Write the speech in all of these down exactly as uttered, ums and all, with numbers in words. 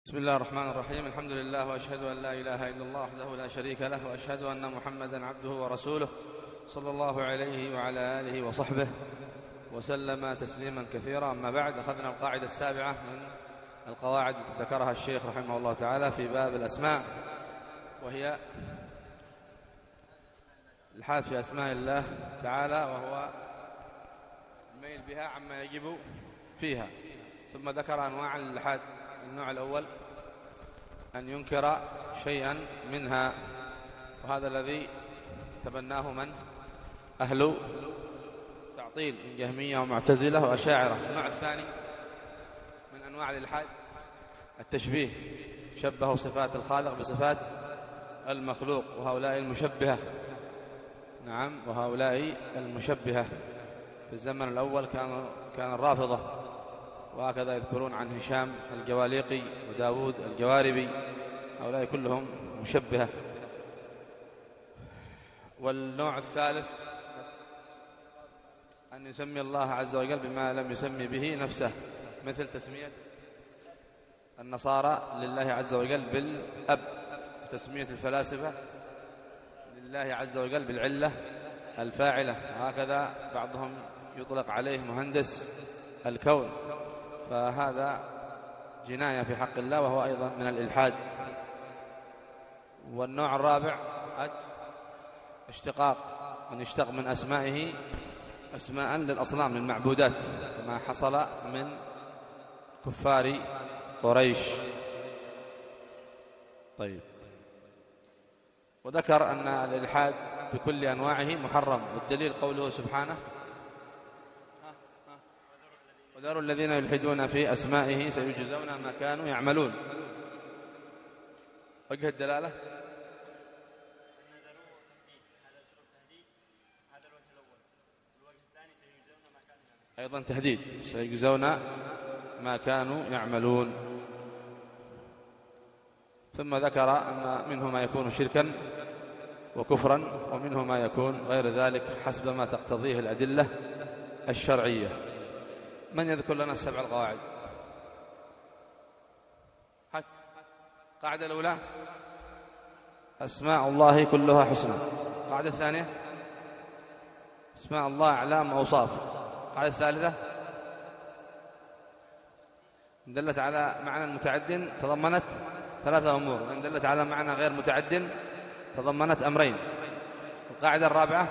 بسم الله الرحمن الرحيم. الحمد لله وأشهد أن لا إله إلا الله وحده لا شريك له، وأشهد أن محمدا عبده ورسوله صلى الله عليه وعلى آله وصحبه وسلم تسليما كثيرا. أما بعد، أخذنا القاعدة السابعة من القواعد التي ذكرها الشيخ رحمه الله تعالى في باب الأسماء، وهي الحاد في أسماء الله تعالى، وهو الميل بها عما يجب فيها. ثم ذكر أنواع الإلحاد. النوع الأول أن ينكر شيئا منها، وهذا الذي تبناه من أهل تعطيل من جهمية ومعتزلة وأشاعرة. النوع الثاني من أنواع الإلحاد التشبيه، شبهوا صفات الخالق بصفات المخلوق، وهؤلاء المشبهة. نعم، وهؤلاء المشبهة في الزمن الأول كانوا كان الرافضة، وهكذا يذكرون عن هشام الجواليقي وداود الجواربي، هؤلاء كلهم مشبهة. والنوع الثالث أن يسمي الله عز وجل بما لم يسمي به نفسه، مثل تسمية النصارى لله عز وجل بالأب، وتسمية الفلاسفة لله عز وجل بالعلة الفاعلة، وهكذا بعضهم يطلق عليه مهندس الكون، فهذا جناية في حق الله، وهو أيضا من الإلحاد. والنوع الرابع اشتقاق، من يشتق من أسمائه أسماء للأصنام للمعبودات، كما حصل من كفار قريش. طيب، وذكر أن الإلحاد بكل أنواعه محرم، والدليل قوله سبحانه: وذروا الذين يلحدون في أسمائه سيجزون ما كانوا يعملون. وجه الدلالة أيضا تهديد، سيجزون ما كانوا يعملون. ثم ذكر أن منه ما يكون شركا وكفرا، ومنه ما يكون غير ذلك حسب ما تقتضيه الأدلة الشرعية. من يذكر لنا السبع القواعد؟ حتى القاعدة الأولى: أسماء الله كلها حسنى. القاعدة الثانية: أسماء الله أعلام وأوصاف. القاعدة الثالثة: إن دلت على معنى متعد تضمنت ثلاثة أمور، وإن دلت على معنى غير متعد تضمنت أمرين. القاعدة الرابعة: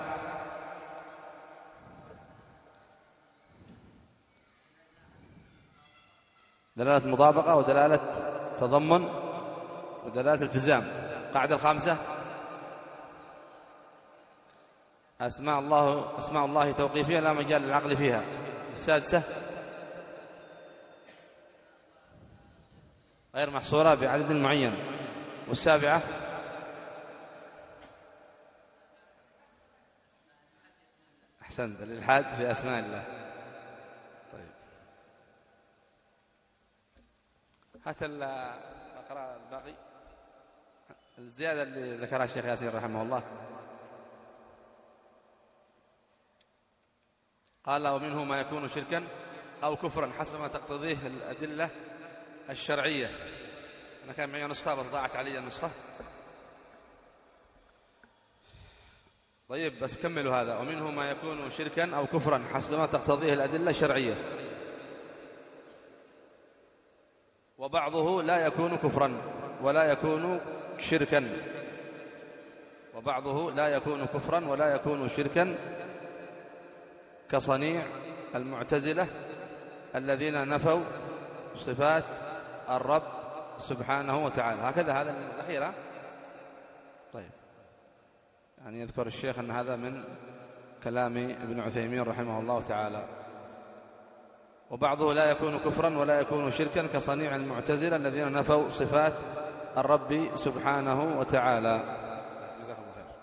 دلالة مطابقة ودلالة تضمن ودلالة التزام. القاعدة الخامسة: أسماء الله أسماء الله توقيفية لا مجال للعقل فيها. السادسة: غير محصورة بعدد معين. والسابعة: أحسنت، الإلحاد في أسماء الله. طيب، هات الأقراء الباقي، الزيادة اللي ذكرها الشيخ ياسين رحمه الله. قال: ومنه ما يكون شركا أو كفرا حسب ما تقتضيه الأدلة الشرعية. أنا كان معي نسخة بس ضاعت علي النسخة. طيب، بس كملوا هذا: ومنه ما يكون شركا أو كفرا حسب ما تقتضيه الأدلة الشرعية، وبعضه لا يكون كفرا ولا يكون شركا وبعضه لا يكون كفرا ولا يكون شركا كصنيع المعتزلة الذين نفوا صفات الرب سبحانه وتعالى. هكذا هذا الأخيرة. طيب، يعني يذكر الشيخ أن هذا من كلام ابن عثيمين رحمه الله تعالى. وبعضه لا يكون كفرا ولا يكون شركا كصنيع المعتزلة الذين نفوا صفات الرب سبحانه وتعالى. جزاك الله خير.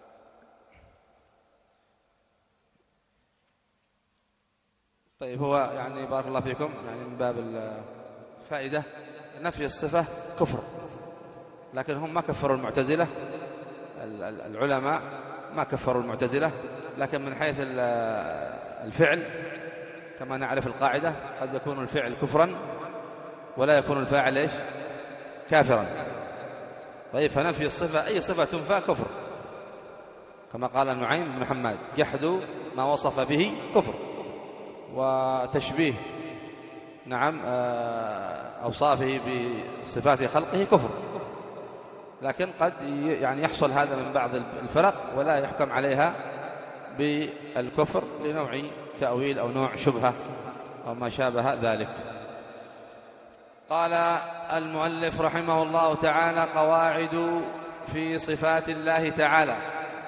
طيب، هو يعني بارك الله فيكم، يعني من باب الفائدة، نفي الصفة كفر، لكن هم ما كفروا المعتزلة، العلماء ما كفروا المعتزلة، لكن من حيث الفعل كما نعرف القاعدة قد يكون الفعل كفرا ولا يكون الفاعل إيش كافرا. طيب فنفي الصفة، أي صفة تنفى كفر، كما قال نعيم بن حماد: جحد ما وصف به كفر، وتشبيه نعم أوصافه بصفات خلقه كفر. لكن قد يعني يحصل هذا من بعض الفرق ولا يحكم عليها بالكفر لنوع تأويل أو نوع شبهة أو ما شابه ذلك. قال المؤلف رحمه الله تعالى: قواعد في صفات الله تعالى.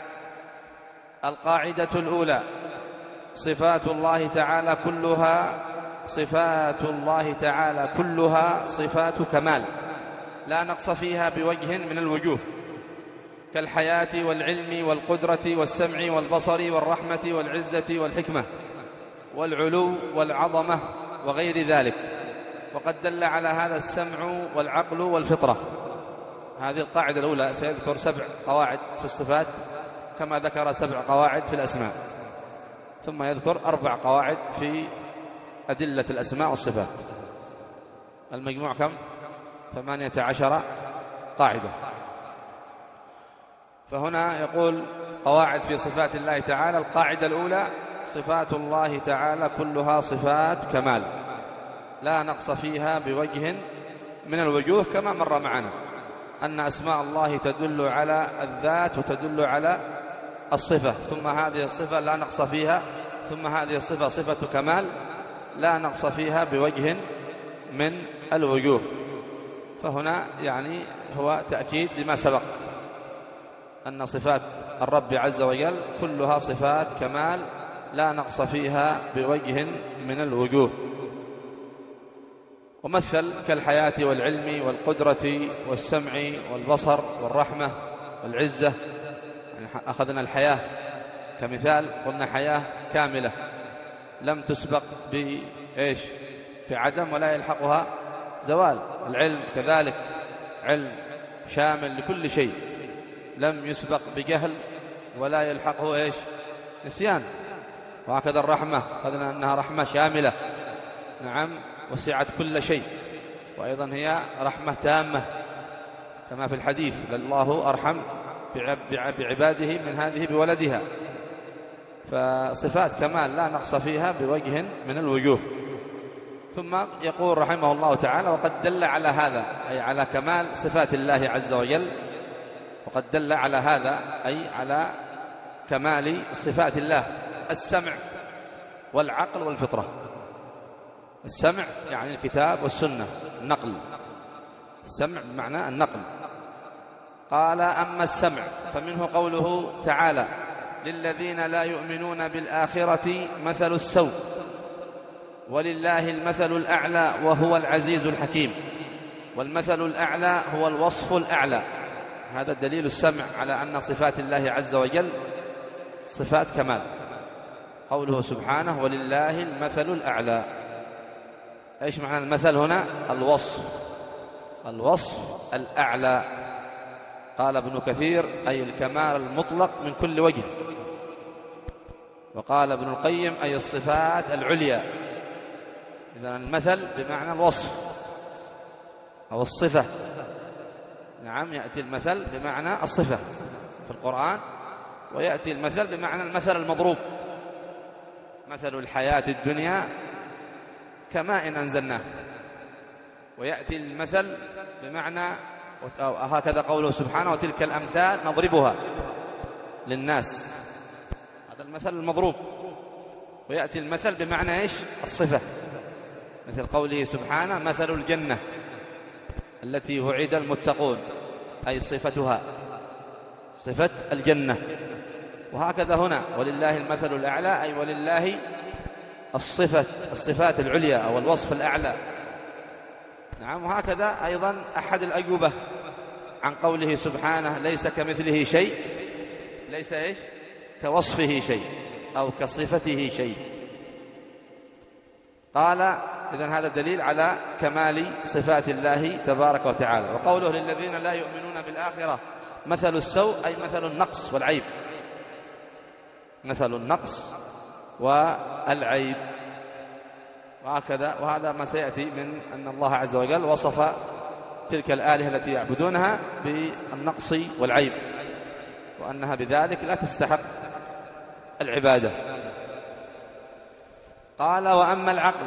القاعدة الأولى: صفات الله تعالى كلها صفات الله تعالى كلها صفات كمال لا نقص فيها بوجه من الوجوه، كالحياة والعلم والقدرة والسمع والبصر والرحمة والعزة والحكمة والعلو والعظمة وغير ذلك. وقد دل على هذا السمع والعقل والفطرة. هذه القاعدة الأولى. سيذكر سبع قواعد في الصفات كما ذكر سبع قواعد في الأسماء، ثم يذكر أربع قواعد في أدلة الأسماء والصفات. المجموع كم؟ ثمانية عشر قاعدة. فهنا يقول قواعد في صفات الله تعالى. القاعدة الأولى: صفات الله تعالى كلها صفات كمال لا نقص فيها بوجه من الوجوه، كما مر معنا أن أسماء الله تدل على الذات وتدل على الصفة، ثم هذه الصفة لا نقص فيها، ثم هذه الصفة صفة كمال لا نقص فيها بوجه من الوجوه. فهنا يعني هو تأكيد لما سبق أن صفات الرب عز وجل كلها صفات كمال لا نقص فيها بوجه من الوجوه. ومثل كالحياة والعلم والقدرة والسمع والبصر والرحمة والعزة. يعني أخذنا الحياة كمثال، قلنا حياة كاملة لم تسبق بإيش؟ بعدم ولا يلحقها زوال. العلم كذلك، علم شامل لكل شيء لم يسبق بجهل ولا يلحقه إيش؟ نسيان. وهكذا الرحمة، أخذنا أنها رحمة شاملة نعم وسعت كل شيء، وأيضا هي رحمة تامة كما في الحديث: الله أرحم بعباده من هذه بولدها. فصفات كمال لا نقص فيها بوجه من الوجوه. ثم يقول رحمه الله تعالى: وقد دل على هذا، أي على كمال صفات الله عز وجل. وقد دل على هذا أي على كمال صفات الله: السمع والعقل والفطرة. السمع يعني الكتاب والسنة، النقل. السمع بمعنى النقل. قال: أما السمع فمنه قوله تعالى: للذين لا يؤمنون بالآخرة مثل السوء ولله المثل الأعلى وهو العزيز الحكيم. والمثل الأعلى هو الوصف الأعلى. هذا دليل السمع على أن صفات الله عز وجل صفات كمال. قوله سبحانه: ولله المثل الأعلى. إيش معنى المثل هنا؟ الوصف، الوصف الأعلى. قال ابن كثير: أي الكمال المطلق من كل وجه. وقال ابن القيم: أي الصفات العليا. إذن المثل بمعنى الوصف أو الصفة. نعم، يأتي المثل بمعنى الصفة في القرآن، ويأتي المثل بمعنى المثل المضروب. مثل الحياة الدنيا كماء أنزلناه. ويأتي المثل بمعنى هكذا قوله سبحانه: وتلك الأمثال نضربها للناس. هذا المثل المضروب. ويأتي المثل بمعنى إيش؟ الصفة، مثل قوله سبحانه: مثل الجنة التي وعد المتقون، أي صفتها صفة الجنة. وهكذا هنا: ولله المثل الأعلى، أي ولله الصفة الصفات العليا أو الوصف الأعلى. نعم. وهكذا أيضا أحد الأجوبة عن قوله سبحانه: ليس كمثله شيء، ليس إيش؟ كوصفه شيء أو كصفته شيء. قال: إذن هذا دليل على كمال صفات الله تبارك وتعالى. وقوله: للذين لا يؤمنون بالآخرة مثل السوء، أي مثل النقص والعيب. مثل النقص والعيب. وهكذا، وهذا ما سيأتي من أن الله عز وجل وصف تلك الآلهة التي يعبدونها بالنقص والعيب، وأنها بذلك لا تستحق العبادة. قال: وأما العقل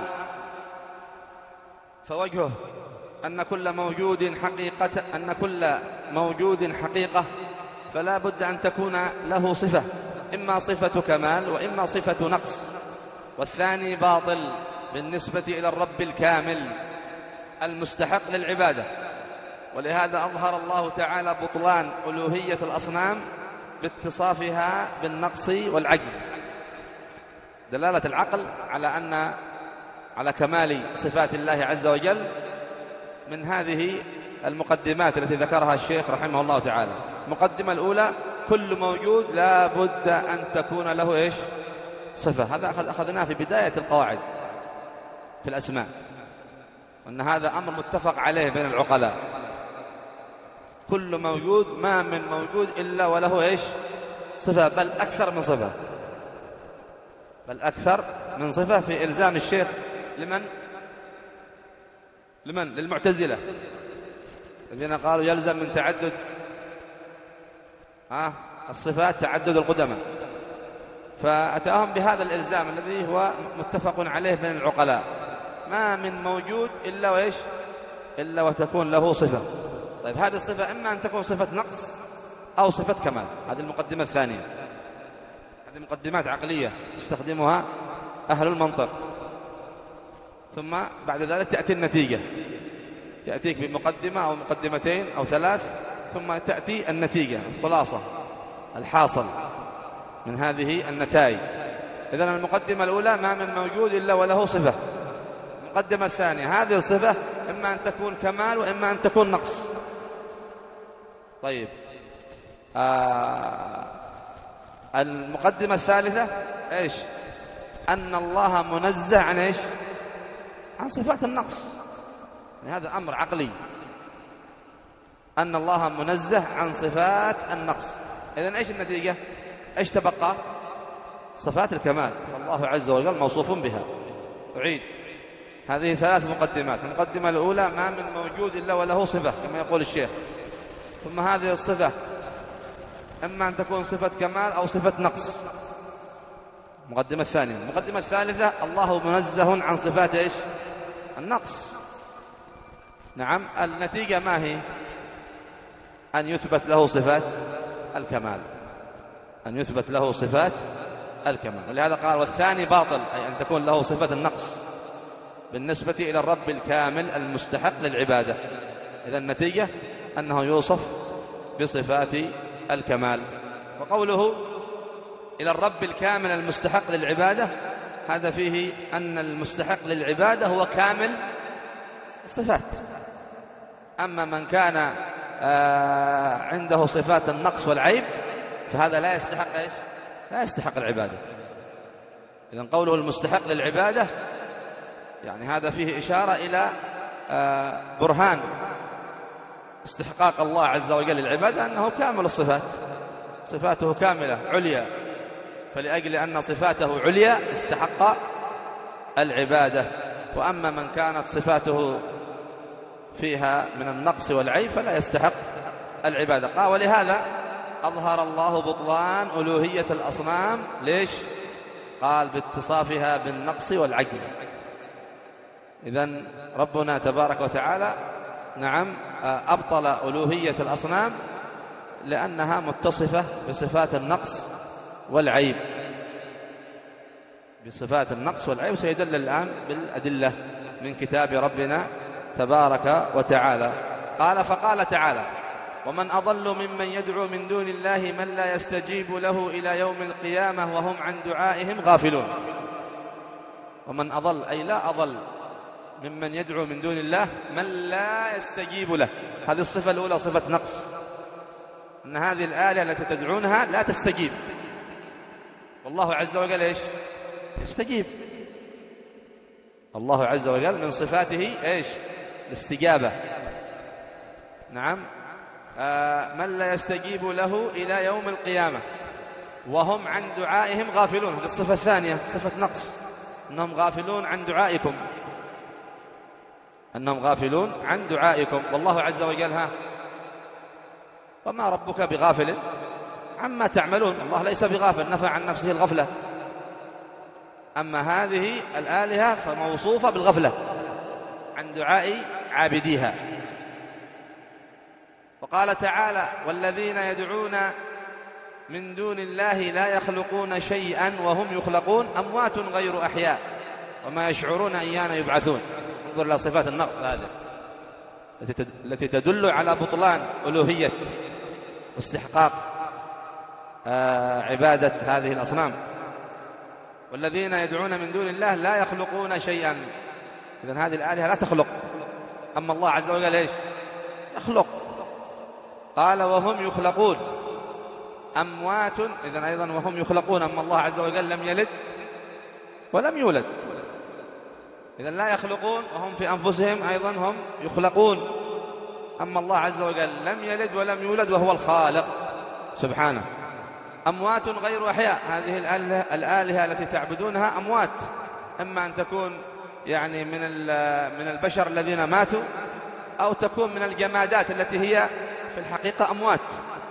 فوجهه أن كل موجود حقيقة أن كل موجود حقيقة فلا بد أن تكون له صفة، إما صفة كمال وإما صفة نقص، والثاني باطل بالنسبة إلى الرب الكامل المستحق للعبادة. ولهذا أظهر الله تعالى بطلان ألوهية الأصنام باتصافها بالنقص والعجز، دلالة العقل على أن على كمال صفات الله عز وجل من هذه المقدمات التي ذكرها الشيخ رحمه الله تعالى. المقدمة الأولى: كل موجود لا بد أن تكون له إيش؟ صفة. هذا أخذناه في بداية القواعد في الأسماء، وأن هذا أمر متفق عليه بين العقلاء. كل موجود، ما من موجود إلا وله إيش؟ صفة، بل أكثر من صفة، بل أكثر من صفة في إلزام الشيخ لمن؟ لمن؟ للمعتزلة الذين قالوا يلزم من تعدد آه الصفات تعدد القدماء، فأتاهم بهذا الإلزام الذي هو متفق عليه بين العقلاء: ما من موجود إلا وإيش؟ إلا وتكون له صفة. طيب، هذه الصفة إما أن تكون صفة نقص أو صفة كمال. هذه المقدمة الثانية. هذه مقدمات عقلية يستخدمها أهل المنطق. ثم بعد ذلك تأتي النتيجة، يأتيك بمقدمة أو مقدمتين أو ثلاث، ثم تأتي النتيجة، الخلاصة، الحاصل من هذه النتائج. إذن المقدمة الأولى: ما من موجود إلا وله صفة. المقدمة الثانية: هذه الصفة إما أن تكون كمال وإما أن تكون نقص. طيب، آه المقدمة الثالثة إيش؟ أن الله منزه عن إيش؟ عن صفات النقص. يعني هذا أمر عقلي، أن الله منزه عن صفات النقص. إذن إيش النتيجة؟ إيش تبقى؟ صفات الكمال، فالله عز وجل موصوف بها. أعيد: هذه ثلاث مقدمات. المقدمة الأولى: ما من موجود إلا وله صفة كما يقول الشيخ. ثم هذه الصفة إما أن تكون صفة كمال أو صفة نقص. المقدمة الثانية. المقدمة الثالثة: الله منزه عن صفات إيش؟ النقص. نعم. النتيجة ما هي؟ أن يثبت له صفات الكمال، أن يثبت له صفات الكمال. ولهذا قال: والثاني باطل، أي أن تكون له صفة النقص بالنسبة إلى الرب الكامل المستحق للعبادة. إذا النتيجة أنه يوصف بصفات الكمال. وقوله إلى الرب الكامل المستحق للعبادة، هذا فيه أن المستحق للعبادة هو كامل الصفات. أما من كان آه عنده صفات النقص والعيب فهذا لا يستحق إيش؟ لا يستحق العبادة. إذن قوله المستحق للعبادة يعني هذا فيه إشارة إلى آه برهان استحقاق الله عز وجل للعبادة، أنه كامل الصفات، صفاته كاملة عليا، فلأجل أن صفاته عليا استحق العبادة. وأما من كانت صفاته فيها من النقص والعيب فلا يستحق العبادة. قال: ولهذا أظهر الله بطلان ألوهية الأصنام. ليش؟ قال: باتصافها بالنقص والعجز. إذن ربنا تبارك وتعالى نعم أبطل ألوهية الأصنام لأنها متصفة بصفات النقص والعيب، بصفات النقص والعيب. سيدل الآن بالأدلة من كتاب ربنا تبارك وتعالى. قال: فقال تعالى: ومن أضل ممن يدعو من دون الله من لا يستجيب له إلى يوم القيامة وهم عن دعائهم غافلون. ومن أضل أي لا أضل ممن يدعو من دون الله من لا يستجيب له. هذه الصفة الأولى صفة نقص، أن هذه الآلهة التي تدعونها لا تستجيب، والله عز وجل إيش؟ يستجيب. الله عز وجل من صفاته إيش؟ الاستجابة. نعم. آه من لا يستجيب له إلى يوم القيامة وهم عن دعائهم غافلون. هذه الصفة الثانية صفة نقص، أنهم غافلون عن دعائكم. أنهم غافلون عن دعائكم. والله عز وجل ها وما ربك بغافل عما تعملون، الله ليس بغافل، نفى عن نفسه الغفلة. أما هذه الآلهة فموصوفة بالغفلة عن دعاء عابديها. وقال تعالى: والذين يدعون من دون الله لا يخلقون شيئا وهم يخلقون أموات غير أحياء وما يشعرون أيان يبعثون. انظر إلى صفات النقص هذه التي تدل على بطلان ألوهية واستحقاق عبادة هذه الأصنام. والذين يدعون من دون الله لا يخلقون شيئا، إذن هذه الآلهة لا تخلق، أما الله عز وجل إيش؟ يخلق. قال: وهم يخلقون أموات، إذن أيضا وهم يخلقون، أما الله عز وجل لم يلد ولم يولد، إذن لا يخلقون وهم في أنفسهم أيضا هم يخلقون، أما الله عز وجل لم يلد ولم يولد وهو الخالق سبحانه. أموات غير أحياء، هذه الآلهة التي تعبدونها أموات، إما أن تكون يعني من من البشر الذين ماتوا، أو تكون من الجمادات التي هي في الحقيقة أموات.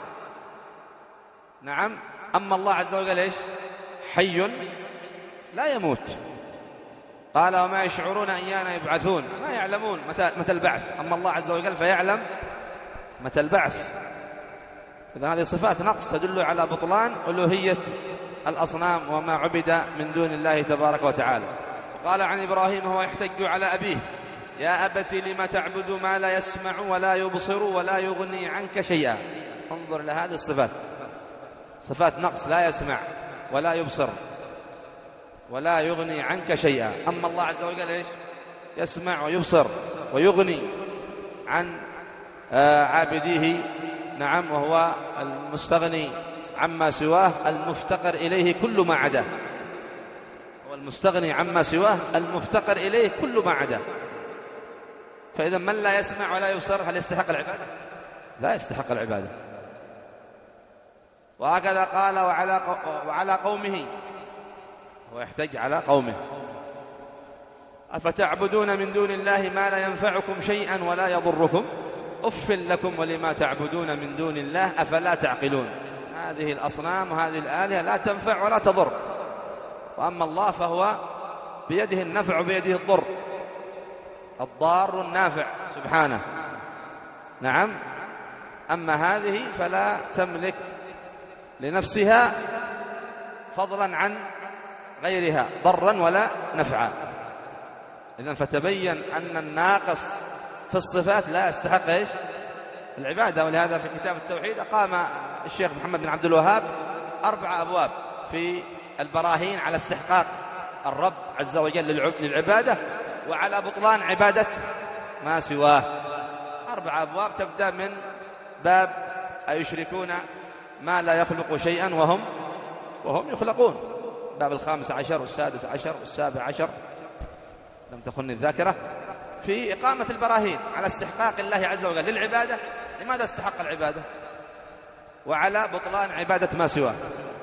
نعم. أما الله عز وجل إيش؟ حي لا يموت. قال: وما يشعرون أيان يبعثون، ما يعلمون متى متى البعث، أما الله عز وجل فيعلم متى البعث. إذن هذه صفات نقص تدل على بطلان ألوهية الأصنام وما عبد من دون الله تبارك وتعالى. وقال عن إبراهيم وهو يحتج على أبيه: يا أبت لم تعبد ما لا يسمع ولا يبصر ولا يغني عنك شيئا. انظر إلى هذه الصفات، صفات نقص، لا يسمع ولا يبصر ولا يغني عنك شيئا. أما الله عز وجل إيش؟ يسمع ويبصر ويغني عن عابديه. نعم. وهو المستغني عما سواه المفتقر إليه كل ما عداه، هو المستغني عما سواه المفتقر إليه كل ما عداه. فإذا من لا يسمع ولا يبصر هل يستحق العبادة؟ لا يستحق العبادة. وهكذا قال: وعلى وعلى قومه، ويحتج على قومه: أفتعبدون من دون الله ما لا ينفعكم شيئا ولا يضركم أف لكم ولما تعبدون من دون الله أفلا تعقلون. هذه الأصنام وهذه الآلهة لا تنفع ولا تضر، وأما الله فهو بيده النفع وبيده الضر، الضار النافع سبحانه. نعم. أما هذه فلا تملك لنفسها فضلا عن غيرها ضرا ولا نفعا. إذن فتبين أن الناقص في الصفات لا يستحق إيش؟ العبادة. ولهذا في كتاب التوحيد أقام الشيخ محمد بن عبد الوهاب أربع أبواب في البراهين على استحقاق الرب عز وجل للعبادة وعلى بطلان عبادة ما سواه. أربع أبواب تبدأ من باب أيشركون ما لا يخلق شيئا وهم وهم يخلقون، باب الخامس عشر والسادس عشر والسابع عشر لم تخن الذاكرة، في إقامة البراهين على استحقاق الله عز وجل للعبادة. لماذا استحق العبادة؟ وعلى بطلان عبادة ما سواه.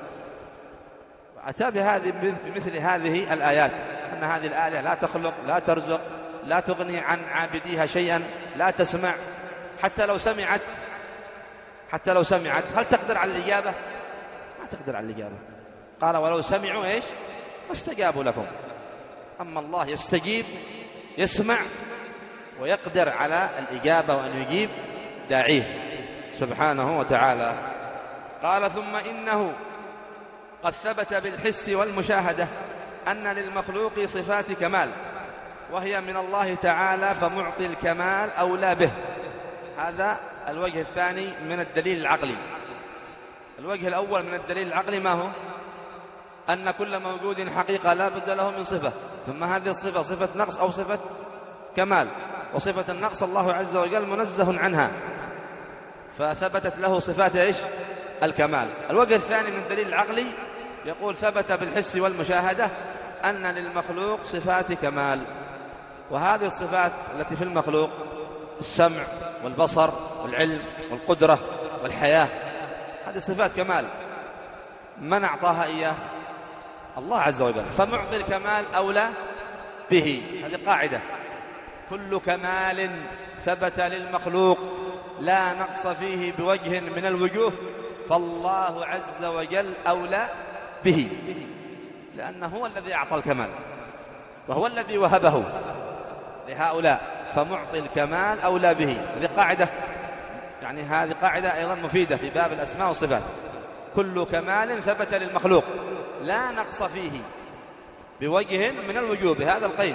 وأتى بهذه بمثل هذه الآيات، أن هذه الآلهة لا تخلق، لا ترزق، لا تغني عن عابديها شيئا، لا تسمع، حتى لو سمعت حتى لو سمعت هل تقدر على الإجابة؟ ما تقدر على الإجابة. قال: ولو سمعوا إيش؟ ما استجابوا لكم. أما الله يستجيب، يسمع ويقدر على الإجابة وأن يجيب داعيه سبحانه وتعالى. قال: ثم إنه قد ثبت بالحس والمشاهدة أن للمخلوق صفات كمال وهي من الله تعالى، فمعطي الكمال أولى به. هذا الوجه الثاني من الدليل العقلي. الوجه الأول من الدليل العقلي ما هو؟ أن كل موجود حقيقة لا بد له من صفة، ثم هذه الصفة صفة نقص أو صفة كمال، وصفة النقص الله عز وجل منزه عنها، فثبتت له صفات إيش؟ الكمال. الوجه الثاني من الدليل العقلي يقول: ثبت بالحس والمشاهدة أن للمخلوق صفات كمال، وهذه الصفات التي في المخلوق السمع والبصر والعلم والقدرة والحياة، هذه صفات كمال. من أعطاها إياه؟ الله عز وجل، فمعطي الكمال أولى به. هذه قاعدة كل كمال ثبت للمخلوق لا نقص فيه بوجه من الوجوه فالله عز وجل أولى به، لأنه هو الذي أعطى الكمال وهو الذي وهبه لهؤلاء، فمعطي الكمال أولى به. هذه قاعدة، يعني هذه قاعدة أيضا مفيدة في باب الأسماء والصفات. كل كمال ثبت للمخلوق لا نقص فيه بوجه من الوجوه بهذا القيد،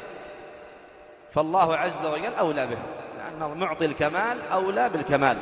فالله عز وجل أولى به، لأن معطي الكمال أولى بالكمال.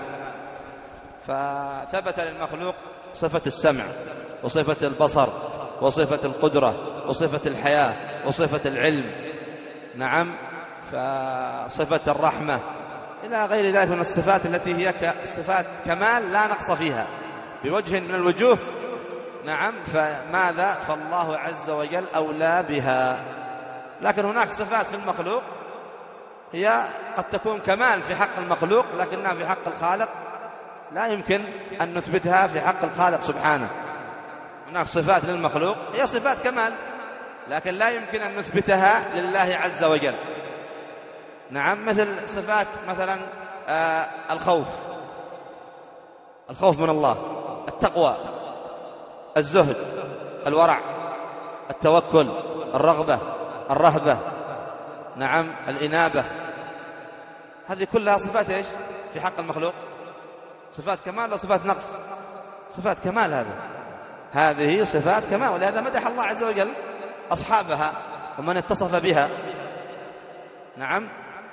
فثبت للمخلوق صفة السمع وصفة البصر وصفة القدرة وصفة الحياة وصفة العلم، نعم، فصفة الرحمة إلى غير ذلك من الصفات التي هي صفات كمال لا نقص فيها بوجه من الوجوه، نعم. فماذا؟ فالله عز وجل أولى بها. لكن هناك صفات في المخلوق هي قد تكون كمال في حق المخلوق لكنها في حق الخالق لا يمكن أن نثبتها في حق الخالق سبحانه. هناك صفات للمخلوق هي صفات كمال لكن لا يمكن أن نثبتها لله عز وجل، نعم، مثل صفات مثلا آه الخوف، الخوف من الله، التقوى، الزهد، الورع، التوكل، الرغبة، الرهبة، نعم، الإنابة. هذه كلها صفات إيش في حق المخلوق؟ صفات كمال ولا صفات نقص؟ صفات كمال. هذه هذه صفات كمال، ولهذا مدح الله عز وجل أصحابها ومن اتصف بها، نعم.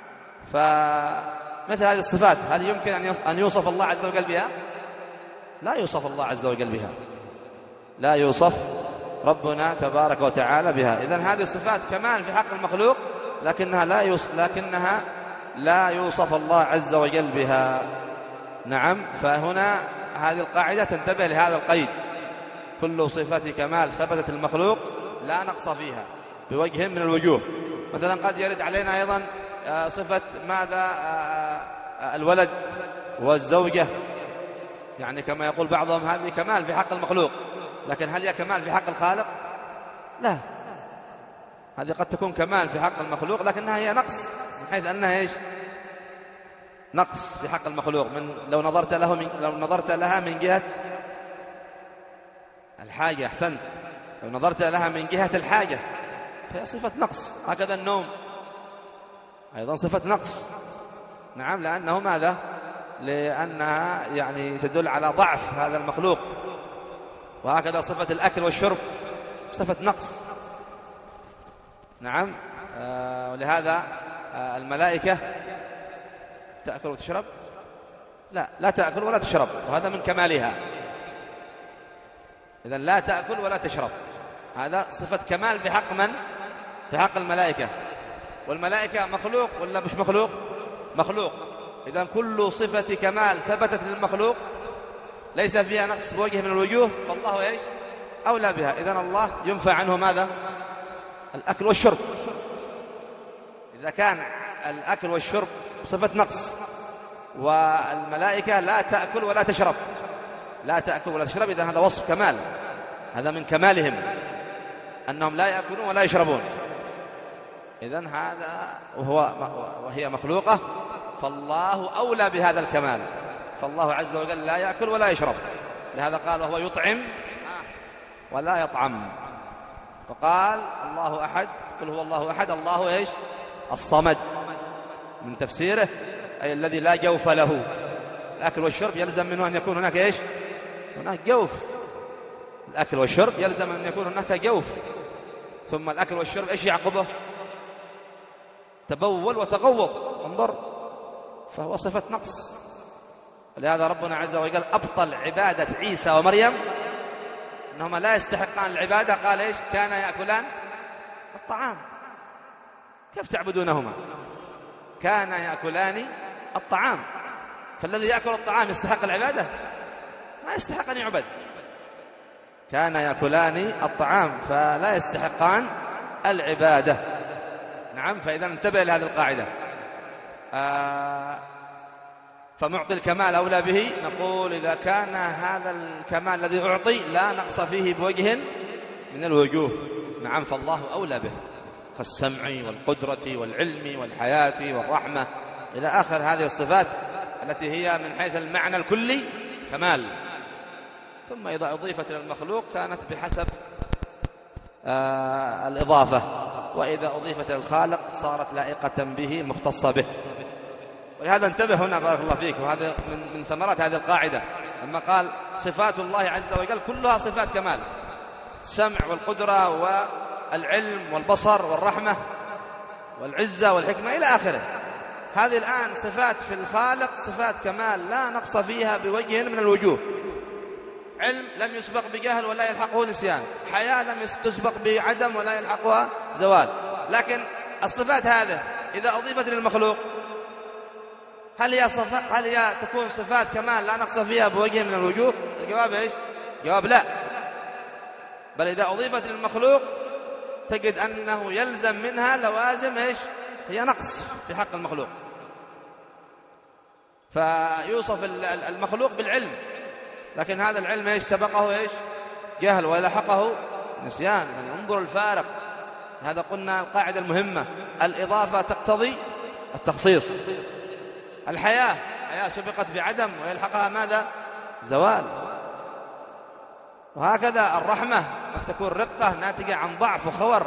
فمثل هذه الصفات هل يمكن أن يوصف الله عز وجل بها؟ لا يوصف الله عز وجل بها، لا يوصف ربنا تبارك وتعالى بها. إذن هذه الصفات كمال في حق المخلوق لكنها لا يوصف, لكنها لا يوصف الله عز وجل بها، نعم. فهنا هذه القاعدة تنتبه لهذا القيد: كل صفة كمال ثبتت المخلوق لا نقص فيها بوجه من الوجوه. مثلا قد يرد علينا أيضا صفة ماذا؟ الولد والزوجة، يعني كما يقول بعضهم هذه كمال في حق المخلوق، لكن هل هي كمال في حق الخالق؟ لا، هذه قد تكون كمال في حق المخلوق لكنها هي نقص، من حيث أنها إيش؟ نقص في حق المخلوق. من لو نظرت له من لو نظرت لها من جهة الحاجة، أحسنت، لو نظرت لها من جهة الحاجة فهي صفة نقص. هكذا النوم أيضا صفة نقص، نعم، لأنه ماذا؟ لأنها يعني تدل على ضعف هذا المخلوق. وهكذا صفة الأكل والشرب صفة نقص، نعم. آه ولهذا آه الملائكة تأكل وتشرب؟ لا، لا تأكل ولا تشرب، وهذا من كمالها. إذن لا تأكل ولا تشرب، هذا صفة كمال في حق من؟ في حق الملائكة. والملائكة مخلوق ولا مش مخلوق؟ مخلوق. إذن كل صفة كمال ثبتت للمخلوق ليس فيها نقص بوجه من الوجوه فالله إيش؟ أولى بها. إذن الله ينفى عنه ماذا؟ الأكل والشرب. إذا كان الأكل والشرب صفة نقص والملائكة لا تأكل ولا تشرب، لا تأكل ولا تشرب، إذن هذا وصف كمال، هذا من كمالهم أنهم لا يأكلون ولا يشربون. إذن هذا وهو وهي مخلوقة، فالله أولى بهذا الكمال، فالله عز وجل لا يأكل ولا يشرب، لهذا قال وهو يطعم ولا يطعم. فقال الله أحد، قل هو الله أحد، الله إيش؟ الصمد، من تفسيره أي الذي لا جوف له. الأكل والشرب يلزم منه أن يكون هناك إيش؟ هناك جوف. الأكل والشرب يلزم أن يكون هناك جوف. ثم الأكل والشرب إيش يعقبه؟ تبول وتغوط، انظر، فهو صفة نقص. ولهذا ربنا عز وجل أبطل عبادة عيسى ومريم أنهما لا يستحقان العبادة، قال إيش؟ كان يأكلان الطعام. كيف تعبدونهما؟ كان يأكلان الطعام. فالذي يأكل الطعام يستحق العبادة؟ ما يستحق أن يعبد. كان يأكلان الطعام فلا يستحقان العبادة، نعم. فإذا انتبه لهذه القاعدة. آه فمعطي الكمال أولى به. نقول إذا كان هذا الكمال الذي أعطي لا نقص فيه بوجه من الوجوه، نعم، فالله أولى به. كالسمع والقدرة والعلم والحياة والرحمة إلى آخر هذه الصفات التي هي من حيث المعنى الكلي كمال. ثم إذا أضيفت إلى المخلوق كانت بحسب آه الإضافة، وإذا أضيفت إلى الخالق صارت لائقة به مختصة به. ولهذا انتبه هنا بارك الله فيك، وهذا من, من ثمرات هذه القاعدة لما قال صفات الله عز وجل كلها صفات كمال، السمع والقدرة والعلم والبصر والرحمة والعزة والحكمة إلى آخره. هذه الآن صفات في الخالق صفات كمال لا نقص فيها بوجه من الوجوه. علم لم يسبق بجهل ولا يلحقه نسيان، حياة لم تسبق بعدم ولا يلحقها زوال. لكن الصفات هذه إذا أضيفت للمخلوق هل هي, صفات هل هي تكون صفات كمال لا نقص فيها بوجه من الوجوه؟ الجواب إيش؟ جواب لا، بل إذا أضيفت للمخلوق تجد أنه يلزم منها لوازم إيش؟ هي نقص في حق المخلوق. فيوصف المخلوق بالعلم، لكن هذا العلم إيش؟ سبقه إيش؟ جهل ولحقه نسيان. يعني انظر الفارق. هذا قلنا القاعدة المهمة، الإضافة تقتضي التخصيص. الحياة حياة سبقت بعدم ويلحقها ماذا؟ زوال. وهكذا الرحمة قد تكون رقة ناتجة عن ضعف وخور،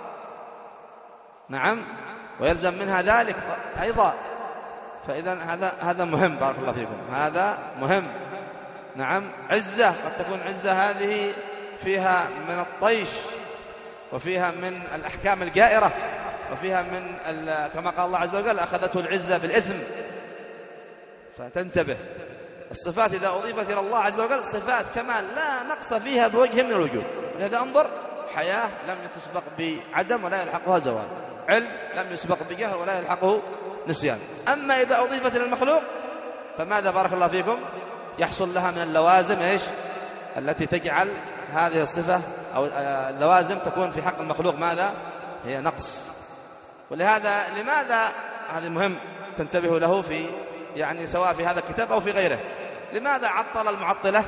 نعم، ويلزم منها ذلك أيضا. فإذا هذا هذا مهم بارك الله فيكم، هذا مهم. نعم، عزة قد تكون عزة هذه فيها من الطيش وفيها من الأحكام الجائرة وفيها من كما قال الله عز وجل أخذته العزة بالإثم. فتنتبه، الصفات إذا أضيفت إلى الله عز وجل صفات كمال لا نقص فيها بوجه من الوجوه. لهذا انظر، حياة لم تسبق بعدم ولا يلحقها زوال، علم لم يسبق بجهل ولا يلحقه نسيان. أما إذا أضيفت إلى المخلوق فماذا بارك الله فيكم؟ يحصل لها من اللوازم إيش؟ التي تجعل هذه الصفة أو اللوازم تكون في حق المخلوق ماذا؟ هي نقص. ولهذا لماذا هذا مهم تنتبهوا له في يعني سواء في هذا الكتاب أو في غيره. لماذا عطل المعطلة؟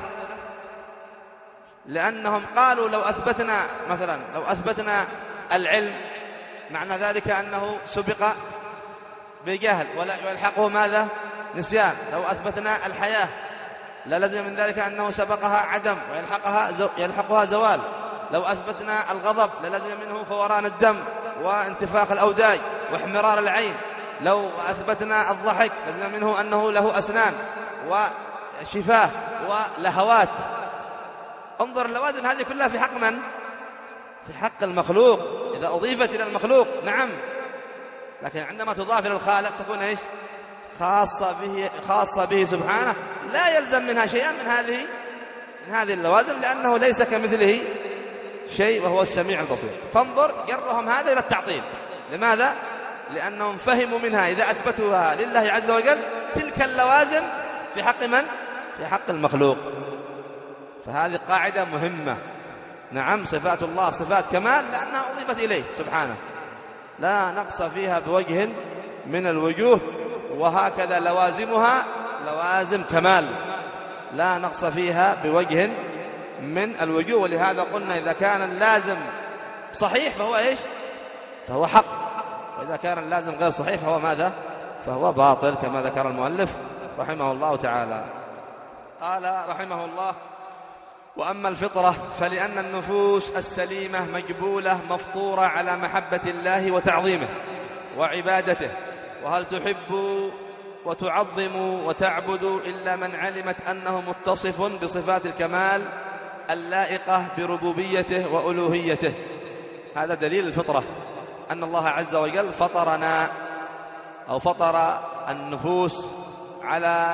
لأنهم قالوا لو أثبتنا مثلا لو أثبتنا العلم معنى ذلك أنه سبق بجهل ولا يلحقه ماذا؟ نسيان. لو أثبتنا الحياة لا لزم من ذلك أنه سبقها عدم ويلحقها زو يلحقها زوال. لو أثبتنا الغضب لا لزم منه فوران الدم وانتفاخ الأوداج واحمرار العين. لو أثبتنا الضحك لزم منه أنه له أسنان وشفاه ولهوات. انظر اللوازم هذه كلها في حق من؟ في حق المخلوق إذا أضيفت إلى المخلوق، نعم. لكن عندما تضاف إلى الخالق تكون إيش؟ خاصة به خاصة به سبحانه، لا يلزم منها شيئا من هذه من هذه اللوازم، لأنه ليس كمثله شيء وهو السميع البصير. فانظر جرهم هذا إلى التعطيل. لماذا؟ لأنهم فهموا منها إذا أثبتوها لله عز وجل تلك اللوازم في حق من؟ في حق المخلوق. فهذه قاعدة مهمة. نعم، صفات الله صفات كمال لأنها أضيفت إليه سبحانه، لا نقص فيها بوجه من الوجوه. وهكذا لوازمها لوازم كمال لا نقص فيها بوجه من الوجوه. ولهذا قلنا إذا كان اللازم صحيح فهو إيش؟ فهو حق، وإذا كان اللازم غير صحيح فهو ماذا؟ فهو باطل، كما ذكر المؤلف رحمه الله تعالى. قال رحمه الله: وأما الفطرة فلأن النفوس السليمة مجبولة مفطورة على محبة الله وتعظيمه وعبادته. وهل تحب وتعظم وتعبد إلا من علمت أنه متصف بصفات الكمال اللائقة بربوبيته وألوهيته. هذا دليل الفطرة، أن الله عز وجل فطرنا أو فطر النفوس على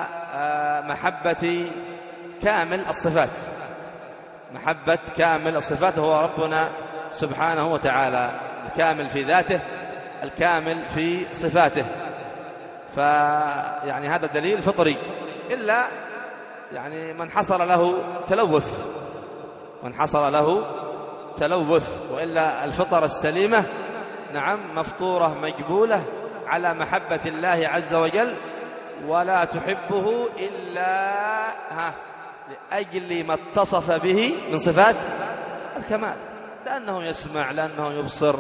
محبة كامل الصفات، محبة كامل الصفات هو ربنا سبحانه وتعالى، الكامل في ذاته الكامل في صفاته. فيعني هذا دليل فطري، إلا يعني من حصل له تلوث من حصل له تلوث وإلا الفطرة السليمة نعم مفطورة مجبولة على محبة الله عز وجل، ولا تحبه إلا ها لأجل ما اتصف به من صفات الكمال، لأنه يسمع، لأنه يبصر،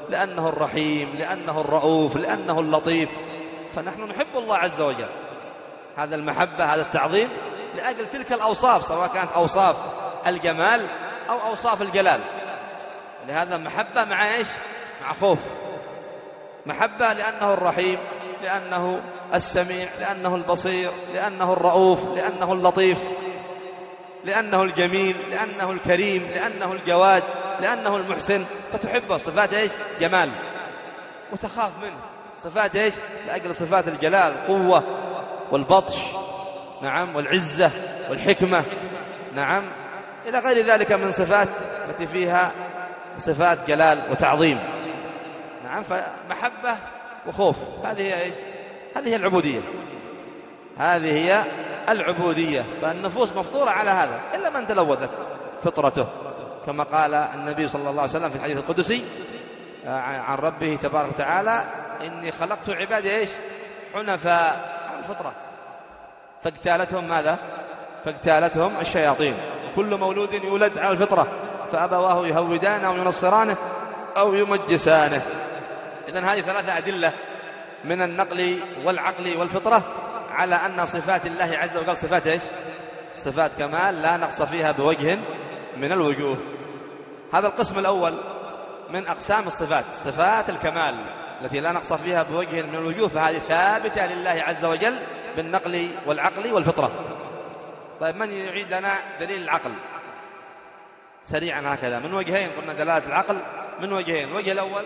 لأنه الرحيم، لأنه الرؤوف، لأنه اللطيف. فنحن نحب الله عز وجل. هذا المحبة، هذا التعظيم لأجل تلك الأوصاف، سواء كانت أوصاف الجمال أو أوصاف الجلال. لهذا محبة مع إيش؟ مع خوف. محبة لأنه الرحيم، لأنه السميع، لأنه البصير، لأنه الرؤوف، لأنه اللطيف، لأنه الجميل، لأنه الكريم، لأنه الجواد، لأنه المحسن. فتحبه صفات إيش؟ جمال. وتخاف منه صفات إيش؟ لأجل صفات الجلال، القوة والبطش، نعم، والعزة والحكمة، نعم، إلى غير ذلك من صفات التي فيها صفات جلال وتعظيم. نعم. فمحبة وخوف، هذه هي إيش؟ هذه هي العبودية. هذه هي العبودية. فالنفوس مفطورة على هذا، إلا من تلوثت فطرته، كما قال النبي صلى الله عليه وسلم في الحديث القدسي عن ربه تبارك وتعالى: إني خلقت عبادي إيش؟ حنفاء على الفطرة، فاجتالتهم ماذا؟ فاجتالتهم الشياطين. كل مولود يولد على الفطرة، فأبواه يهودانه أو ينصرانه أو يمجسانه. إذن هذه ثلاثة أدلة من النقل والعقل والفطرة على أن صفات الله عز وجل صفات إيش؟ صفات كمال لا نقص فيها بوجه من الوجوه. هذا القسم الأول من أقسام الصفات، صفات الكمال التي لا نقص فيها بوجه من الوجوه، فهذه ثابتة لله عز وجل بالنقل والعقل والفطرة. طيب، من يعيد لنا دليل العقل سريعا هكذا من وجهين؟ قلنا دلالة العقل من وجهين. الوجه الأول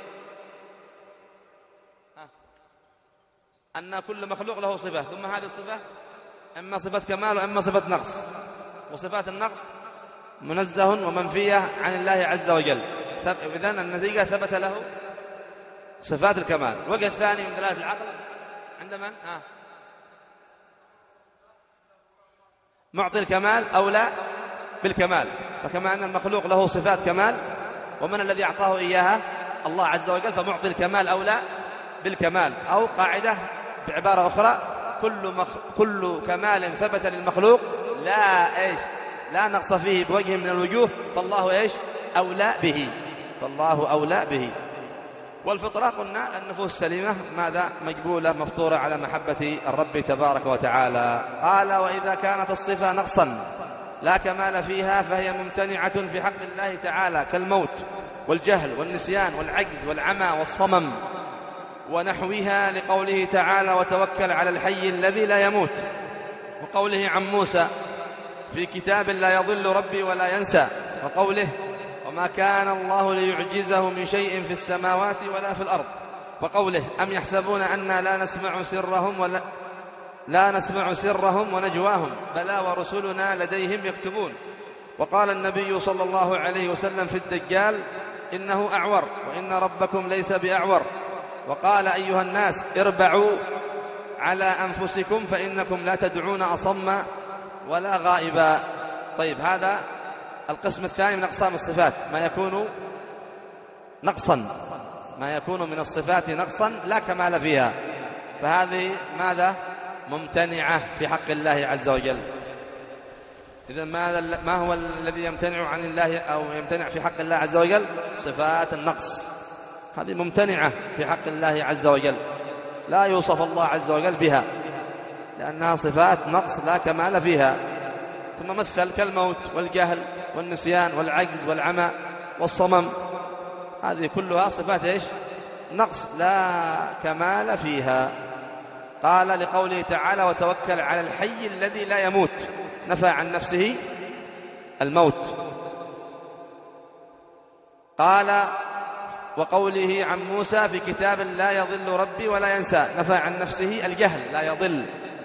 أن كل مخلوق له صفة، ثم هذه الصفة إما صفة كمال وإما صفة نقص، وصفات النقص منزه ومنفية عن الله عز وجل. إذن النتيجة ثبت له صفات الكمال. الوجه الثاني من دلالة العقل عند من؟ آه. معطي الكمال أولى بالكمال. فكما أن المخلوق له صفات كمال، ومن الذي أعطاه إياها؟ الله عز وجل، فمعطي الكمال أولى بالكمال. أو قاعدة بعبارة أخرى: كل, مخ... كل كمال ثبت للمخلوق لا إيش؟ لا نقص فيه بوجه من الوجوه، فالله إيش؟ أولى به، فالله أولى به. والفطرة قلنا النفوس السليمة ماذا؟ مجبولة مفطورة على محبة الرب تبارك وتعالى. قال: وإذا كانت الصفة نقصا لا كمال فيها فهي ممتنعة في حق الله تعالى، كالموت والجهل والنسيان والعجز والعمى والصمم ونحوها، لقوله تعالى: وتوكل على الحي الذي لا يموت، وقوله عن موسى: في كتاب لا يضل ربي ولا ينسى، وقوله: وما كان الله ليعجزه من شيء في السماوات ولا في الأرض، وقوله: أم يحسبون أننا لا نسمع سرهم ولا لا نسمع سرهم ونجواهم، بلى ورسلنا لديهم يكتبون. وقال النبي صلى الله عليه وسلم في الدجال: إنه أعور وإن ربكم ليس بأعور. وقال: أيها الناس اربعوا على أنفسكم فإنكم لا تدعون أصم ولا غائبا. طيب، هذا القسم الثاني من أقسام الصفات، ما يكون نقصا، ما يكون من الصفات نقصا لا كمال فيها، فهذه ماذا؟ ممتنعة في حق الله عز وجل. إذن ما هو الذي يمتنع عن الله أو يمتنع في حق الله عز وجل؟ صفات النقص، هذه ممتنعة في حق الله عز وجل، لا يوصف الله عز وجل بها لأنها صفات نقص لا كمال فيها. ثم مثل كالموت والجهل والنسيان والعجز والعمى والصمم، هذه كلها صفات إيش؟ نقص لا كمال فيها. قال: لقوله تعالى: وتوكل على الحي الذي لا يموت، نفى عن نفسه الموت. قال: وقوله عن موسى: في كتاب لا يضل ربي ولا ينسى، نفى عن نفسه الجهل لا يضل،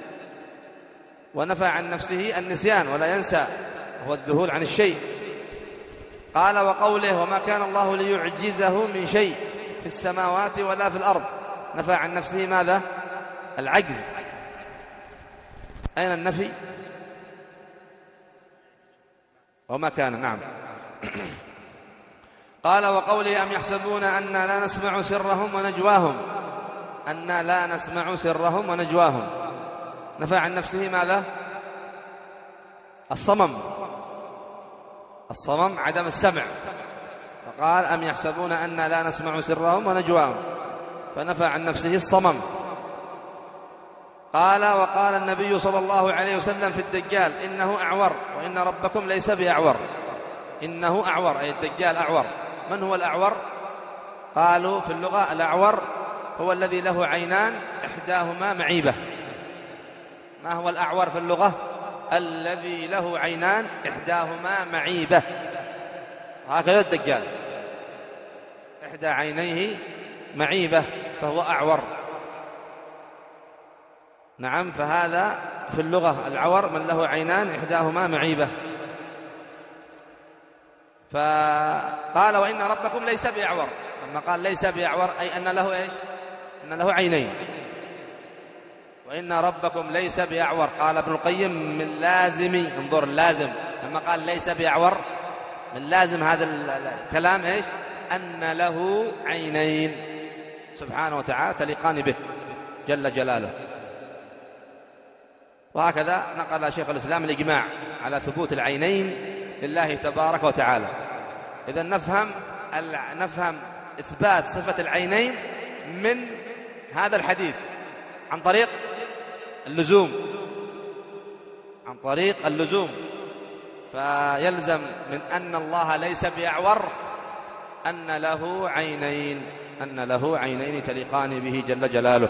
ونفى عن نفسه النسيان ولا ينسى، هو الذهول عن الشيء. قال: وقوله: وما كان الله ليعجزه من شيء في السماوات ولا في الأرض، نفى عن نفسه ماذا؟ العجز. أين النفي؟ وما كان، نعم. قال: وقوله: أم يحسبون أننا لا نسمع سرهم ونجواهم، أننا لا نسمع سرهم ونجواهم، نفى عن نفسه ماذا؟ الصمم. الصمم عدم السمع، فقال أم يحسبون أن لا نسمع سرهم ونجواهم، فنفى عن نفسه الصمم. قال وقال النبي صلى الله عليه وسلم في الدجال إنه أعور وإن ربكم ليس بأعور. إنه أعور أي الدجال أعور. من هو الأعور؟ قالوا في اللغة الأعور هو الذي له عينان إحداهما معيبة. ما هو الأعور في اللغة؟ الذي له عينان إحداهما معيبة، هكذا الدجال إحدى عينيه معيبة فهو أعور. نعم، فهذا في اللغة العور من له عينان إحداهما معيبة. فقال وإن ربكم ليس بأعور. لما قال ليس بأعور أي أن له إيش؟ أن له عينين. وإن ربكم ليس بأعور، قال ابن القيم من لازم، انظر اللازم لما قال ليس بأعور من لازم هذا الكلام إيش؟ أن له عينين سبحانه وتعالى تليقان به جل جلاله. وهكذا نقل شيخ الإسلام الإجماع على ثبوت العينين لله تبارك وتعالى. إذا نفهم نفهم إثبات صفة العينين من هذا الحديث عن طريق اللزوم، عن طريق اللزوم. فيلزم من أن الله ليس بأعور أن له عينين، أن له عينين تليقان به جل جلاله.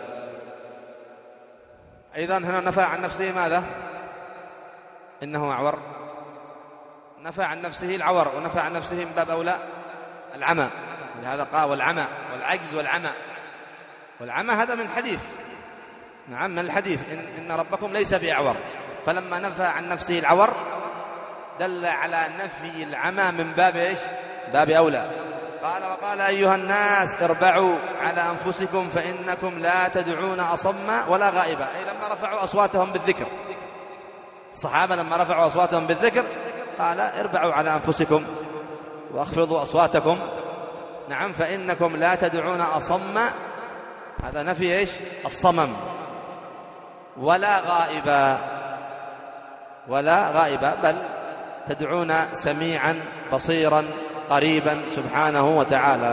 أيضا هنا نفى عن نفسه ماذا؟ إنه أعور، نفى عن نفسه العور، ونفى عن نفسه من باب أولى العمى. لهذا قال والعمى والعجز والعمى. والعمى هذا من حديث، نعم من الحديث إن, إن ربكم ليس بأعور. فلما نفى عن نفسه العور دل على نفي العمى من باب إيش؟ باب أولى. قال وقال أيها الناس اربعوا على أنفسكم فإنكم لا تدعون أصم ولا غائبا. أي لما رفعوا أصواتهم بالذكر، الصحابة لما رفعوا أصواتهم بالذكر قال اربعوا على أنفسكم واخفضوا أصواتكم. نعم، فإنكم لا تدعون أصم، هذا نفي إيش؟ الصمم. ولا غائبا، ولا غائبا، بل تدعون سميعا بصيرا قريبا سبحانه وتعالى.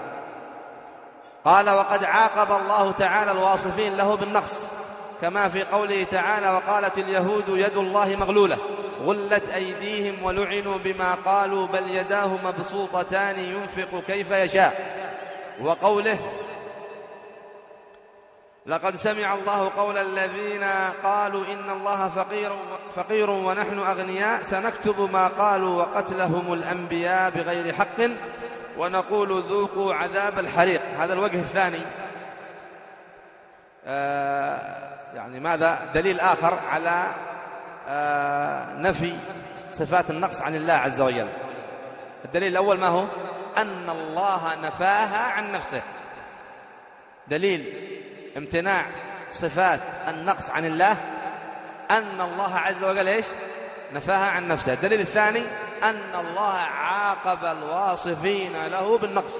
قال وقد عاقب الله تعالى الواصفين له بالنقص كما في قوله تعالى وقالت اليهود يد الله مغلولة غلت أيديهم ولعنوا بما قالوا بل يداه مبسوطتان ينفق كيف يشاء. وقوله لقد سمع الله قول الذين قالوا إن الله فقير, فقير ونحن أغنياء سنكتب ما قالوا وقتلهم الأنبياء بغير حق ونقول ذوقوا عذاب الحريق. هذا الوجه الثاني، آه يعني ماذا؟ دليل آخر على آه نفي صفات النقص عن الله عز وجل. الدليل الأول ما هو؟ أن الله نفاها عن نفسه. دليل امتناع صفات النقص عن الله أن الله عز وجل إيش؟ نفاها عن نفسه. الدليل الثاني أن الله عاقب الواصفين له بالنقص،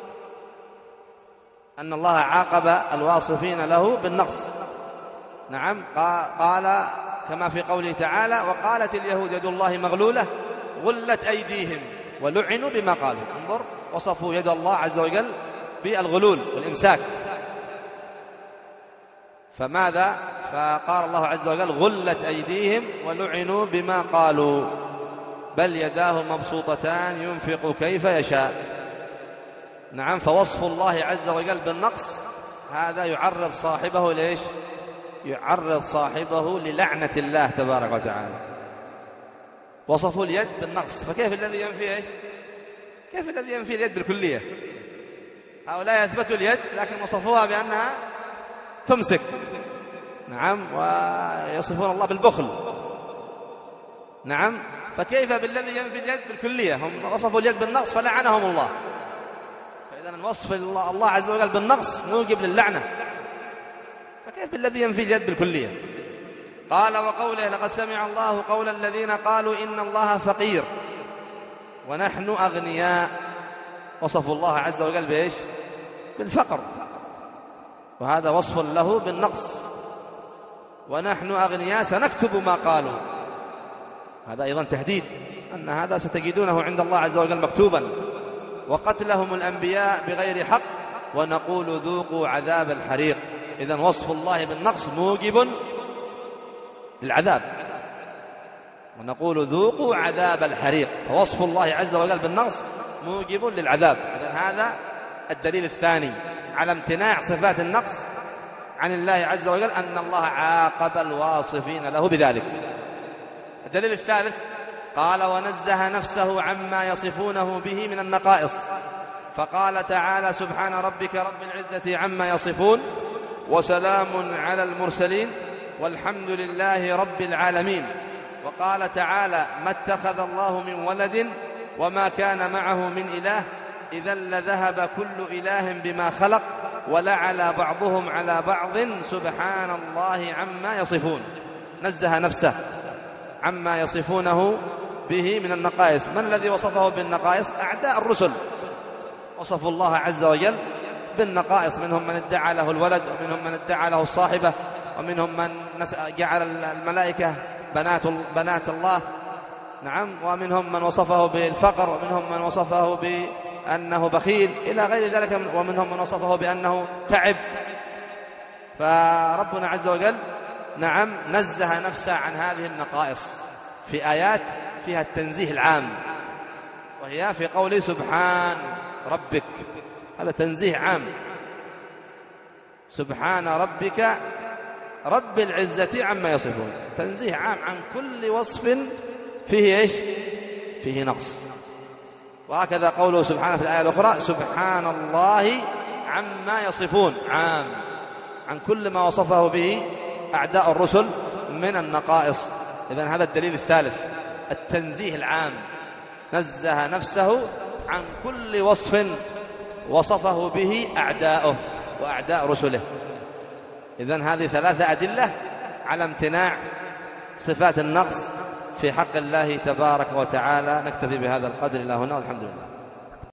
أن الله عاقب الواصفين له بالنقص. نعم، قال كما في قوله تعالى وقالت اليهود يد الله مغلولة غلت أيديهم ولعنوا بما قالوا. انظر، وصفوا يد الله عز وجل بالغلول والإمساك. فماذا؟ فقال الله عز وجل غلت أيديهم ولعنوا بما قالوا بل يداه مبسوطتان ينفق كيف يشاء. نعم، فوصف الله عز وجل بالنقص هذا يعرض صاحبه ليش؟ يعرض صاحبه للعنة الله تبارك وتعالى. وصفوا اليد بالنقص، فكيف الذي ينفي إيش؟ كيف الذي ينفي اليد بالكلية؟ هؤلاء يثبتوا اليد لكن وصفوها بأنها تمسك. نعم، ويصفون الله بالبخل. نعم، فكيف بالذي ينفي اليد بالكلية؟ هم وصفوا اليد بالنقص فلعنهم الله. فإذا وصف الله عز وجل بالنقص موجب للعنة، فكيف بالذي ينفي اليد بالكلية؟ قال وقوله لقد سمع الله قول الذين قالوا إن الله فقير ونحن أغنياء. وصفوا الله عز وجل بإيش؟ بالفقر، وهذا وصف له بالنقص. ونحن أغنياء سنكتب ما قالوا، هذا أيضا تهديد أن هذا ستجدونه عند الله عز وجل مكتوبا. وقتلهم الأنبياء بغير حق ونقول ذوقوا عذاب الحريق. إذن وصف الله بالنقص موجب للعذاب، ونقول ذوقوا عذاب الحريق، فوصف الله عز وجل بالنقص موجب للعذاب. إذن هذا الدليل الثاني على امتناع صفات النقص عن الله عز وجل، أن الله عاقب الواصفين له بذلك. الدليل الثالث قال ونزه نفسه عما يصفونه به من النقائص، فقال تعالى سبحان ربك رب العزة عما يصفون وسلام على المرسلين والحمد لله رب العالمين. وقال تعالى ما اتخذ الله من ولد وما كان معه من إله إذا لذهب كل إله بما خلق ولعلى بعضهم على بعض سبحان الله عما يصفون. نزه نفسه عما يصفونه به من النقائص. من الذي وصفه بالنقائص؟ أعداء الرسل وصفوا الله عز وجل بالنقائص، منهم من ادعى له الولد، ومنهم من ادعى له الصاحبة، ومنهم من جعل الملائكة بنات بنات الله، نعم، ومنهم من وصفه بالفقر، ومنهم من وصفه بأنه بخيل إلى غير ذلك، ومنهم من وصفه بأنه تعب. فربنا عز وجل نعم نزه نفسه عن هذه النقائص في آيات فيها التنزيه العام، وهي في قوله سبحان ربك، هذا تنزيه عام. سبحان ربك رب العزة عما يصفون، تنزيه عام عن كل وصف فيه إيش؟ فيه نقص. وهكذا قوله سبحانه في الآية الأخرى سبحان الله عما يصفون، عام عن كل ما وصفه به أعداء الرسل من النقائص. إذن هذا الدليل الثالث، التنزيه العام، نزه نفسه عن كل وصف وصفه به أعداؤه وأعداء رسله. إذن هذه ثلاثة أدلة على امتناع صفات النقص في حق الله تبارك وتعالى. نكتفي بهذا القدر إلى هنا والحمد لله.